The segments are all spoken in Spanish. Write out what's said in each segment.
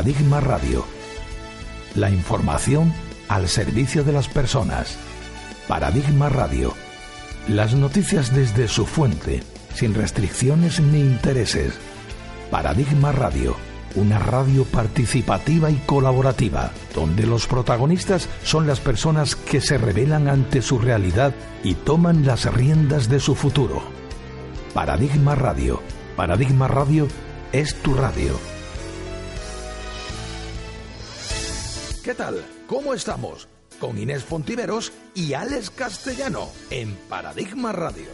Paradigma Radio. La información al servicio de las personas. Paradigma Radio. Las noticias desde su fuente, sin restricciones ni intereses. Paradigma Radio. Una radio participativa y colaborativa, donde los protagonistas son las personas que se rebelan ante su realidad y toman las riendas de su futuro. Paradigma Radio. Paradigma Radio es tu radio. ¿Qué tal? ¿Cómo estamos? Con Inés Fontiveros y Alex Castellano en Paradigma Radio.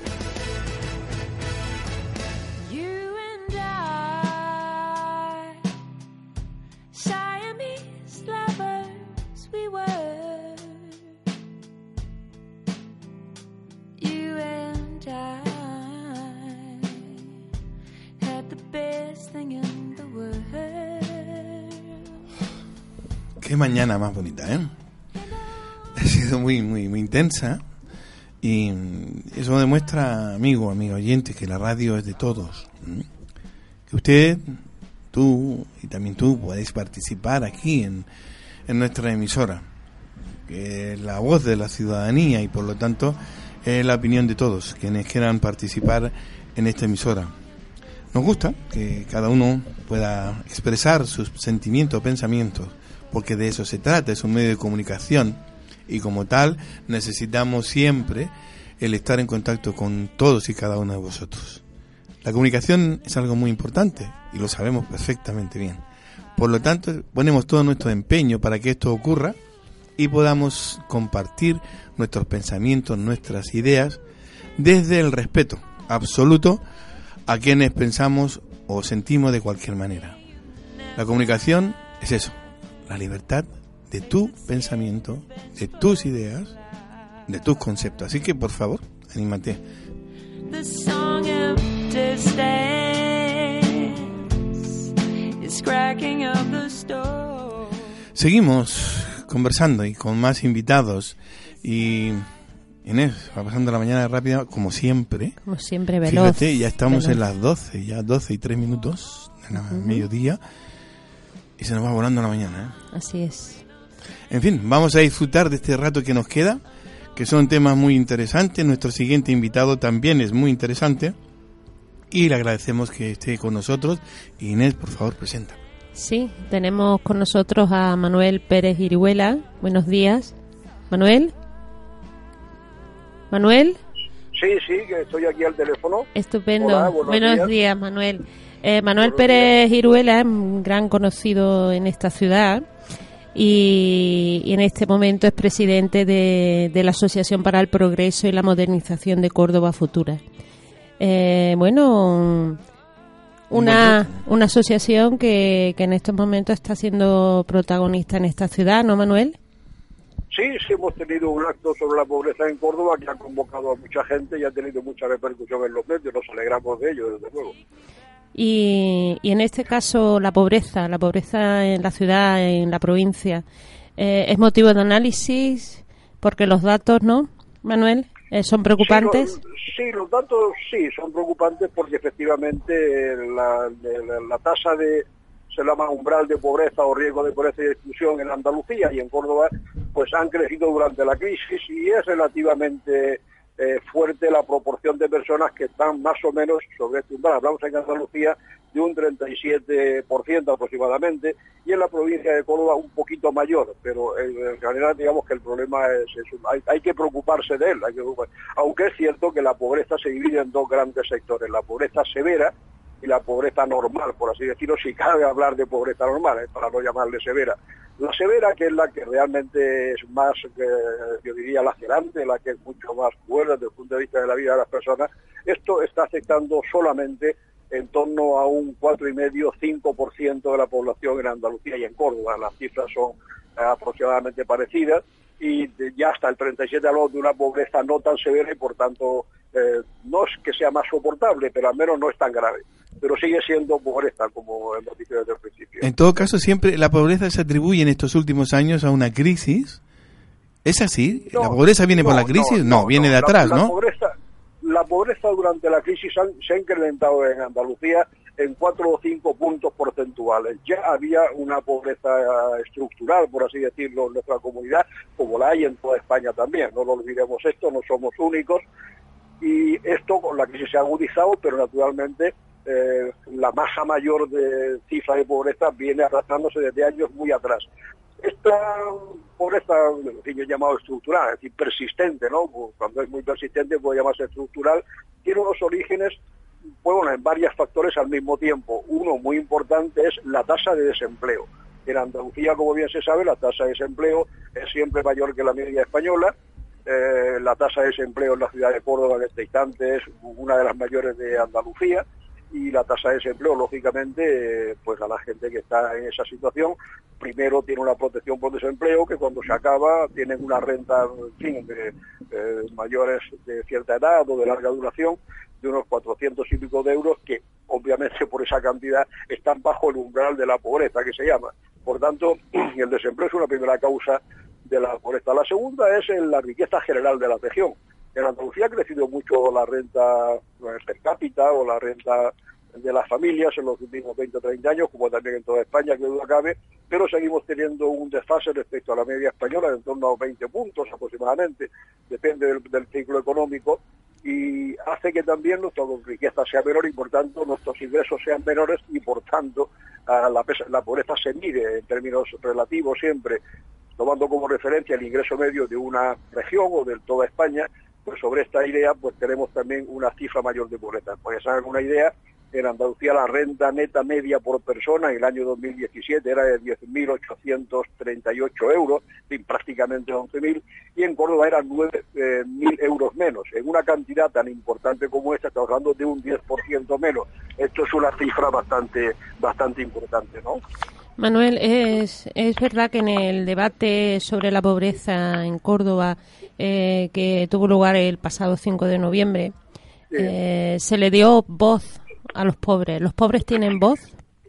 Qué mañana más bonita, ¿eh? Ha sido muy intensa y eso demuestra, amigo oyente, que la radio es de todos. Que usted, tú y también tú podéis participar aquí en nuestra emisora, que es la voz de la ciudadanía y por lo tanto es la opinión de todos quienes quieran participar en esta emisora. Nos gusta que cada uno pueda expresar sus sentimientos, pensamientos, porque de eso se trata, es un medio de comunicación y como tal necesitamos siempre el estar en contacto con todos y cada uno de vosotros. La comunicación es algo muy importante y lo sabemos perfectamente bien. Por lo tanto, ponemos todo nuestro empeño para que esto ocurra y podamos compartir nuestros pensamientos, nuestras ideas, desde el respeto absoluto a quienes pensamos o sentimos de cualquier manera. La comunicación es eso. La libertad de tu pensamiento, de tus ideas, de tus conceptos. Así que, por favor, anímate. Seguimos conversando y con más invitados. Y Inés, va pasando la mañana rápida, como siempre. Como siempre, veloz. Fíjate, ya estamos en las 12, ya 12 y 3 minutos de mediodía. Y se nos va volando la mañana, ¿eh? Así es. En fin, vamos a disfrutar de este rato que nos queda, que son temas muy interesantes. Nuestro siguiente invitado también es muy interesante. Y le agradecemos que esté con nosotros. Inés, por favor, presenta. Sí, tenemos con nosotros a Manuel Pérez Irihuela. Buenos días. ¿Manuel? ¿Manuel? Sí, que estoy aquí al teléfono. Estupendo. Hola, buenos días, Manuel. Manuel Pérez Irihuela es un gran conocido en esta ciudad y en este momento es presidente de la Asociación para el Progreso y la Modernización de Córdoba Futura. Una asociación que en estos momentos está siendo protagonista en esta ciudad, ¿no, Manuel? Sí, hemos tenido un acto sobre la pobreza en Córdoba que ha convocado a mucha gente y ha tenido mucha repercusión en los medios. Nos alegramos de ello, desde luego. Y en este caso la pobreza en la ciudad, en la provincia, es motivo de análisis porque los datos, ¿no, Manuel? ¿Son preocupantes? Sí, los datos sí son preocupantes porque efectivamente la tasa se llama umbral de pobreza o riesgo de pobreza y de exclusión en Andalucía y en Córdoba pues han crecido durante la crisis y es relativamente fuerte la proporción de personas que están más o menos sobre este umbral. Hablamos en Andalucía de un 37% aproximadamente y en la provincia de Córdoba un poquito mayor, pero en realidad digamos que el problema hay que preocuparse de él, aunque es cierto que la pobreza se divide en dos grandes sectores, la pobreza severa y la pobreza normal, por así decirlo, si cabe hablar de pobreza normal, para no llamarle severa. La severa, que es la que realmente es más, yo diría, lacerante, la que es mucho más buena desde el punto de vista de la vida de las personas, esto está afectando solamente en torno a un 4,5-5% de la población en Andalucía y en Córdoba. Las cifras son aproximadamente parecidas y ya hasta el 37 hablamos de una pobreza no tan severa y por tanto no es que sea más soportable, pero al menos no es tan grave. Pero sigue siendo pobreza, como hemos dicho desde el principio. En todo caso, siempre la pobreza se atribuye en estos últimos años a una crisis. ¿Es así? No, ¿La pobreza viene por la crisis? No, viene de atrás, ¿no? La pobreza durante la crisis se ha incrementado en Andalucía en 4 o 5 puntos porcentuales. Ya había una pobreza estructural, por así decirlo, en nuestra comunidad, como la hay en toda España también. No lo olvidemos esto, no somos únicos. Y esto con la crisis se ha agudizado, pero naturalmente la masa mayor de cifra de pobreza viene arrastrándose desde años muy atrás. Esta pobreza, en fin, yo he llamado estructural, es decir, persistente, ¿no? Cuando es muy persistente puede llamarse estructural, tiene unos orígenes, pues bueno, en varios factores al mismo tiempo. Uno muy importante es la tasa de desempleo. En Andalucía, como bien se sabe, la tasa de desempleo es siempre mayor que la media española. La tasa de desempleo en la ciudad de Córdoba en este instante es una de las mayores de Andalucía, y la tasa de desempleo, lógicamente, pues a la gente que está en esa situación, primero tiene una protección por desempleo, que cuando se acaba tienen una renta, en fin, de mayores de cierta edad o de larga duración, de unos 400 y pico de euros, que obviamente por esa cantidad están bajo el umbral de la pobreza, que se llama. Por tanto, el desempleo es una primera causa de la pobreza. La segunda es en la riqueza general de la región. En Andalucía ha crecido mucho la renta per cápita o la renta de las familias en los últimos 20 o 30 años, como también en toda España, que duda cabe, pero seguimos teniendo un desfase respecto a la media española de en torno a 20 puntos aproximadamente, depende del ciclo económico, y hace que también nuestra riqueza sea menor y por tanto nuestros ingresos sean menores y por tanto la pobreza se mide en términos relativos siempre, tomando como referencia el ingreso medio de una región o de toda España. Pues sobre esta idea pues tenemos también una cifra mayor de pobreza. Para que se hagan una idea, en Andalucía la renta neta media por persona en el año 2017 era de 10.838 euros, prácticamente 11.000, y en Córdoba eran 9.000 euros menos. En una cantidad tan importante como esta, estamos hablando de un 10% menos. Esto es una cifra bastante importante, ¿no? Manuel, es verdad que en el debate sobre la pobreza en Córdoba, que tuvo lugar el pasado 5 de noviembre, se le dio voz a los pobres. ¿Los pobres tienen voz?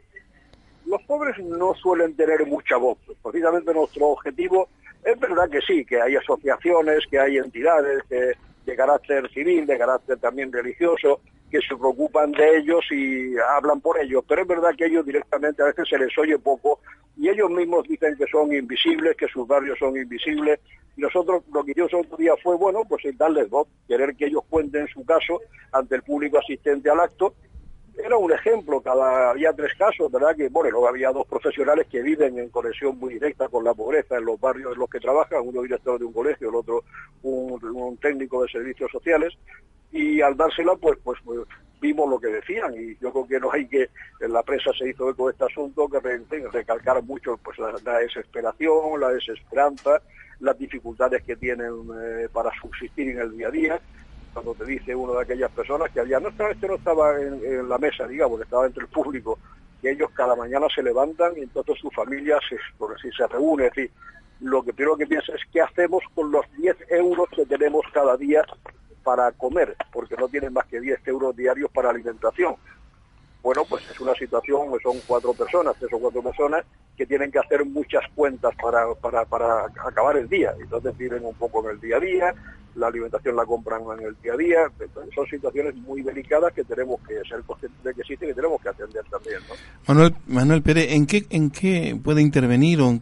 Los pobres no suelen tener mucha voz. Precisamente nuestro objetivo es verdad que sí, que hay asociaciones, que hay entidades de carácter civil, de carácter también religioso, que se preocupan de ellos y hablan por ellos, pero es verdad que ellos directamente a veces se les oye poco y ellos mismos dicen que son invisibles, que sus barrios son invisibles, y nosotros lo que hicimos otro día fue, bueno, pues darles voz, querer que ellos cuenten su caso ante el público asistente al acto. Era un ejemplo, había 3 casos, ¿verdad? Que, bueno, luego había 2 profesionales que viven en conexión muy directa con la pobreza en los barrios en los que trabajan, uno director de un colegio, el otro un técnico de servicios sociales, y al dársela, pues vimos lo que decían, y yo creo que no hay que, en la prensa se hizo eco de este asunto, que recalcar mucho pues la desesperación, la desesperanza, las dificultades que tienen para subsistir en el día a día. Cuando te dice uno de aquellas personas que había, no estaba en la mesa, digamos, estaba entre el público, que ellos cada mañana se levantan y entonces su familia se reúne, es decir, lo que primero que piensa es qué hacemos con los 10 euros que tenemos cada día para comer, porque no tienen más que 10 euros diarios para alimentación. Bueno, pues es una situación, son 3 o 4 personas que tienen que hacer muchas cuentas para acabar el día. Entonces viven un poco en el día a día, la alimentación la compran en el día a día. Entonces, son situaciones muy delicadas que tenemos que ser conscientes de que existen y tenemos que atender también, ¿no? Manuel Pérez, ¿en qué puede intervenir o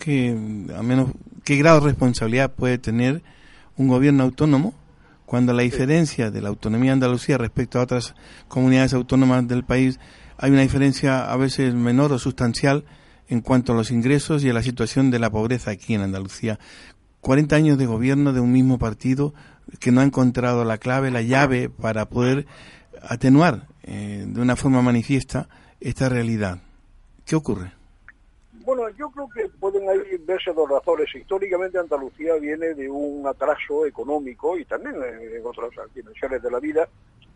qué grado de responsabilidad puede tener un gobierno autónomo cuando la diferencia de la autonomía de Andalucía respecto a otras comunidades autónomas del país, hay una diferencia a veces menor o sustancial en cuanto a los ingresos y a la situación de la pobreza aquí en Andalucía? 40 años de gobierno de un mismo partido que no ha encontrado la clave, la llave para poder atenuar de una forma manifiesta esta realidad. ¿Qué ocurre? Bueno, yo creo que pueden ahí verse 2 razones. Históricamente Andalucía viene de un atraso económico y también en otras dimensiones de la vida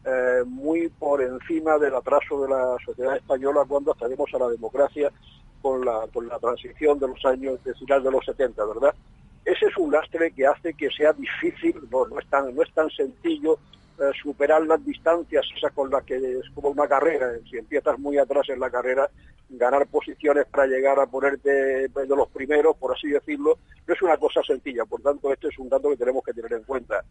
muy por encima del atraso de la sociedad española cuando accedemos a la democracia con la transición de los años de final de los 70, ¿verdad? Ese es un lastre que hace que sea difícil, no es tan sencillo superar las distancias esas con las que es como una carrera. Si empiezas muy atrás en la carrera, ganar posiciones para llegar a ponerte de los primeros, por así decirlo, no es una cosa sencilla. Por tanto, este es un dato que tenemos que tener en cuenta.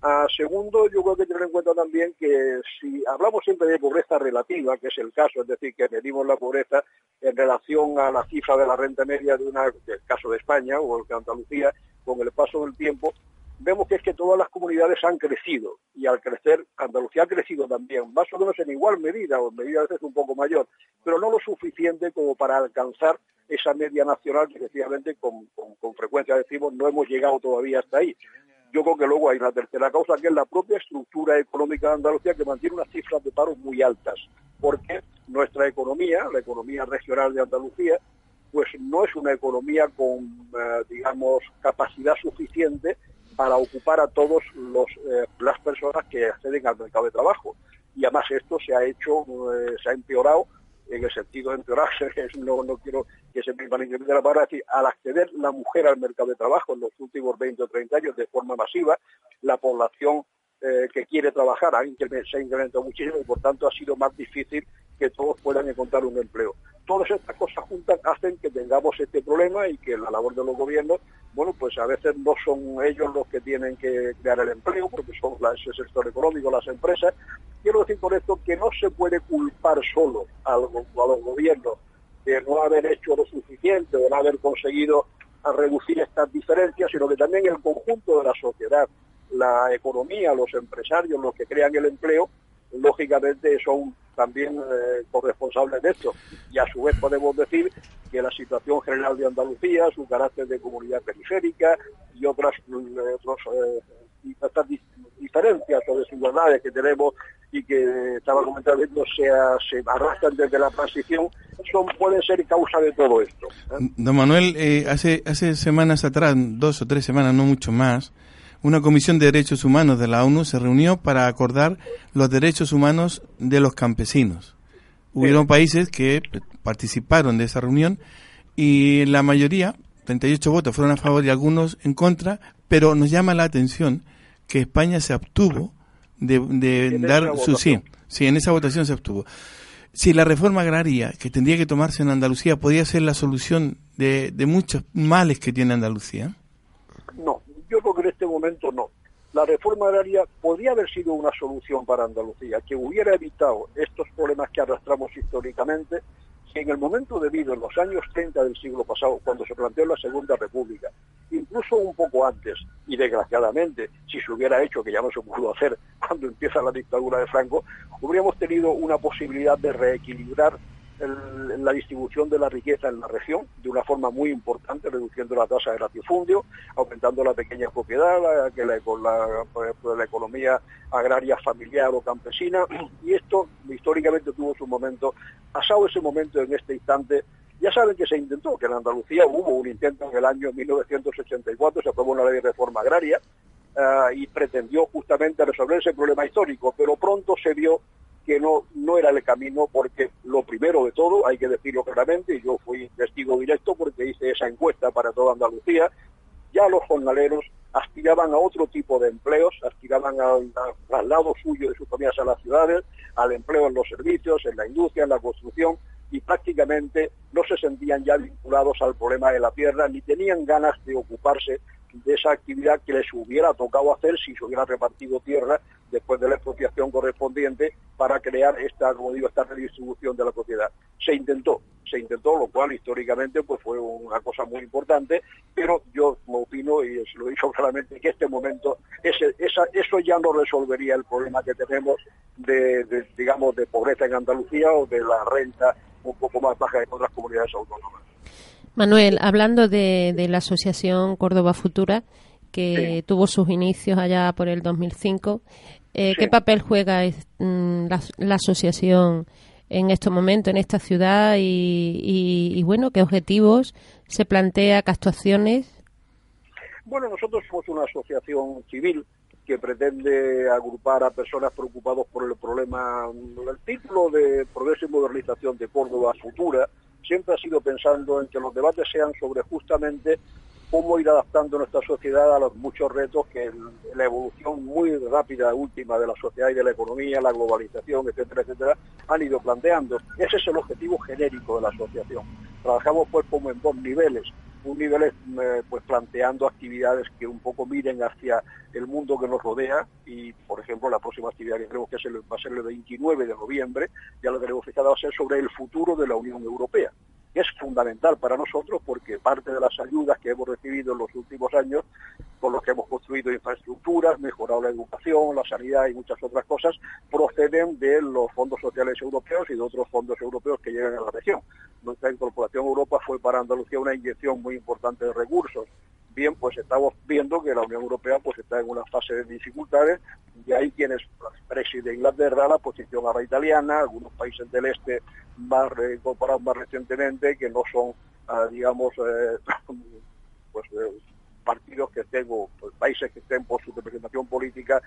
Segundo, yo creo que tener en cuenta también que si hablamos siempre de pobreza relativa, que es el caso, es decir, que medimos la pobreza en relación a la cifra de la renta media del caso de España o el de Andalucía, con el paso del tiempo, vemos que es que todas las comunidades han crecido, y al crecer, Andalucía ha crecido también, más o menos en igual medida, o en medida a veces un poco mayor, pero no lo suficiente como para alcanzar esa media nacional que efectivamente con frecuencia decimos no hemos llegado todavía hasta ahí. Yo creo que luego hay una tercera causa, que es la propia estructura económica de Andalucía, que mantiene unas cifras de paro muy altas, porque nuestra economía, la economía regional de Andalucía, pues no es una economía con, digamos, capacidad suficiente para ocupar a todos las personas que acceden al mercado de trabajo. Y además esto se ha empeorado, en el sentido de empeorar, no quiero que se me malinterprete la palabra, es decir, al acceder la mujer al mercado de trabajo en los últimos 20 o 30 años de forma masiva, la población que quiere trabajar se ha incrementado muchísimo y por tanto ha sido más difícil que todos puedan encontrar un empleo. Todas estas cosas juntas hacen que tengamos este problema y que la labor de los gobiernos, bueno, pues a veces no son ellos los que tienen que crear el empleo, porque son ese sector económico, las empresas. Quiero decir con esto que no se puede culpar solo a los gobiernos de no haber hecho lo suficiente o no haber conseguido reducir estas diferencias, sino que también el conjunto de la sociedad, la economía, los empresarios, los que crean el empleo, lógicamente son también corresponsables de esto. Y a su vez podemos decir que la situación general de Andalucía, su carácter de comunidad periférica y otras diferencias o desigualdades que tenemos y que estaba comentando se arrastran desde la transición, pueden ser causa de todo esto. Don Manuel, hace semanas atrás, 2 o 3 semanas, no mucho más, una comisión de derechos humanos de la ONU se reunió para acordar los derechos humanos de los campesinos. Hubieron países que participaron de esa reunión y la mayoría, 38 votos, fueron a favor y algunos en contra, pero nos llama la atención que España se abstuvo de dar su sí. Sí, en esa votación se abstuvo. Si la reforma agraria que tendría que tomarse en Andalucía podría ser la solución de muchos males que tiene Andalucía. No, yo creo que en este momento no. La reforma agraria podría haber sido una solución para Andalucía, que hubiera evitado estos problemas que arrastramos históricamente, si en el momento debido, en los años 30 del siglo pasado, cuando se planteó la Segunda República, incluso un poco antes, y desgraciadamente, si se hubiera hecho, que ya no se pudo hacer cuando empieza la dictadura de Franco, hubiéramos tenido una posibilidad de reequilibrar la distribución de la riqueza en la región de una forma muy importante, reduciendo la tasa de latifundio, aumentando la pequeña propiedad, la economía agraria familiar o campesina, y esto históricamente tuvo su momento. Pasado ese momento, en este instante, ya saben que se intentó, que en Andalucía hubo un intento en el año 1984, se aprobó una ley de reforma agraria y pretendió justamente resolver ese problema histórico, pero pronto se vio que no era el camino, porque lo primero de todo, hay que decirlo claramente, y yo fui testigo directo porque hice esa encuesta para toda Andalucía, ya los jornaleros aspiraban a otro tipo de empleos, aspiraban al traslado suyo de sus familias a las ciudades, al empleo en los servicios, en la industria, en la construcción, y prácticamente no se sentían ya vinculados al problema de la tierra, ni tenían ganas de ocuparse de esa actividad que les hubiera tocado hacer si se hubiera repartido tierra después de la expropiación correspondiente para crear esta redistribución de la propiedad. Se intentó, lo cual históricamente pues fue una cosa muy importante, pero yo opino, y se lo he dicho claramente, que este momento, eso ya no resolvería el problema que tenemos digamos, de pobreza en Andalucía o de la renta un poco más baja en otras comunidades autónomas. Manuel, hablando de la asociación Córdoba Futura, que tuvo sus inicios allá por el 2005, ¿qué papel juega la asociación en estos momentos, en esta ciudad? Y bueno, ¿qué objetivos se plantea, qué actuaciones? Bueno, nosotros somos una asociación civil que pretende agrupar a personas preocupadas por el problema. El título de Progreso y Modernización de Córdoba Futura siempre ha sido pensando en que los debates sean sobre justamente cómo ir adaptando nuestra sociedad a los muchos retos que la evolución muy rápida última de la sociedad y de la economía, la globalización, etcétera, etcétera, han ido planteando. Ese es el objetivo genérico de la asociación. Trabajamos pues como en dos niveles. Un nivel es pues planteando actividades que un poco miren hacia el mundo que nos rodea y, por ejemplo, la próxima actividad que creo que va a ser el 29 de noviembre, ya lo tenemos fijado, va a ser sobre el futuro de la Unión Europea. Es fundamental para nosotros porque parte de las ayudas que hemos recibido en los últimos años, con los que hemos construido infraestructuras, mejorado la educación, la sanidad y muchas otras cosas, proceden de los fondos sociales europeos y de otros fondos europeos que llegan a la región. Nuestra incorporación a Europa fue para Andalucía una inyección muy importante de recursos. Bien, pues estamos viendo que la Unión Europea pues está en una fase de dificultades y hay quienes, el Brexit de Inglaterra, la posición ahora italiana, algunos países del este más incorporados más recientemente, que no son, digamos, partidos que estén, o pues, países que estén por su representación política,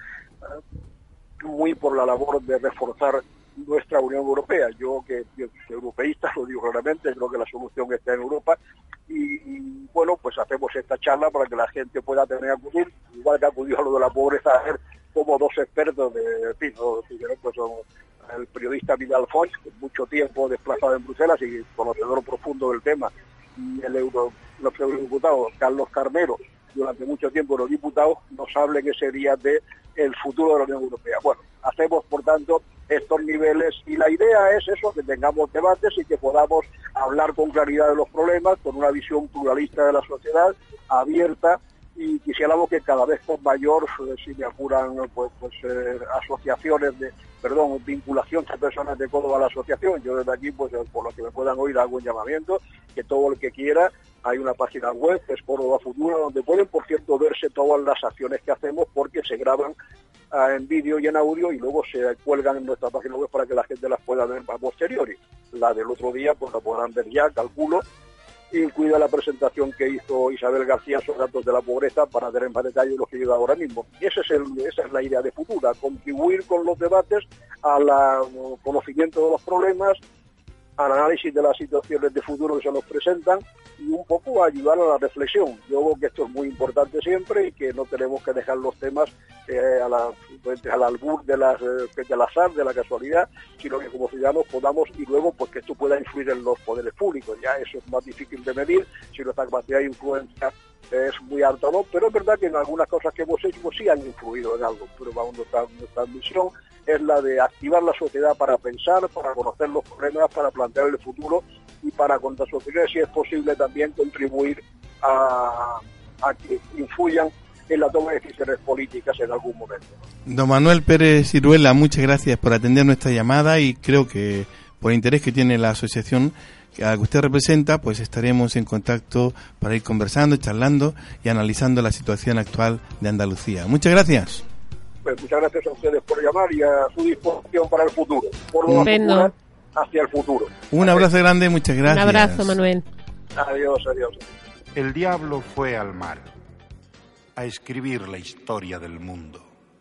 muy por la labor de reforzar nuestra Unión Europea. Yo que europeísta, lo digo claramente, creo que la solución está en Europa y bueno, pues hacemos esta charla para que la gente pueda tener a acudir, igual que acudió a lo de la pobreza, a ver como dos expertos pues son el periodista Vidal Foix, con mucho tiempo desplazado en Bruselas y conocedor profundo del tema, y el eurodiputado Carlos Carnero, durante mucho tiempo los diputados, nos hablen ese día de el futuro de la Unión Europea. Bueno, hacemos por tanto estos niveles y la idea es eso, que tengamos debates y que podamos hablar con claridad de los problemas, con una visión pluralista de la sociedad, abierta, y quisiéramos que cada vez con mayor, si me apuran, asociaciones vinculación de personas de Córdoba a la asociación. Yo desde aquí, pues por lo que me puedan oír, hago un llamamiento, que todo el que quiera, hay una página web, que es Córdoba Futura, donde pueden, por cierto, verse todas las acciones que hacemos, porque se graban en vídeo y en audio y luego se cuelgan en nuestra página web para que la gente las pueda ver a posteriori. La del otro día, pues la podrán ver ya, calculo, incluida la presentación que hizo Isabel García sobre datos de la pobreza, para tener más detalle lo que llega ahora mismo. Y esa es la idea de Futura, contribuir con los debates al conocimiento de los problemas, al análisis de las situaciones de futuro que se nos presentan y un poco ayudar a la reflexión. Yo creo que esto es muy importante siempre y que no tenemos que dejar los temas al albur del azar, de la casualidad, sino que como ciudadanos podamos, y luego pues que esto pueda influir en los poderes públicos. Ya eso es más difícil de medir, si nuestra capacidad de influencia es muy alta o no, pero es verdad que en algunas cosas que hemos hecho pues sí han influido en algo, pero vamos, nuestra misión es la de activar la sociedad para pensar, para conocer los problemas, para plantear el futuro y para, con la sociedad, si es posible, también contribuir a que influyan en la toma de decisiones políticas en algún momento. Don Manuel Pérez Iruela, muchas gracias por atender nuestra llamada y creo que por el interés que tiene la asociación a la que usted representa, pues estaremos en contacto para ir conversando, charlando y analizando la situación actual de Andalucía. Muchas gracias. Pues muchas gracias a ustedes por llamar y a su disposición para el futuro. Por lo menos hacia el futuro. Un abrazo grande, muchas gracias. Un abrazo, Manuel. Adiós. El diablo fue al mar a escribir la historia del mundo.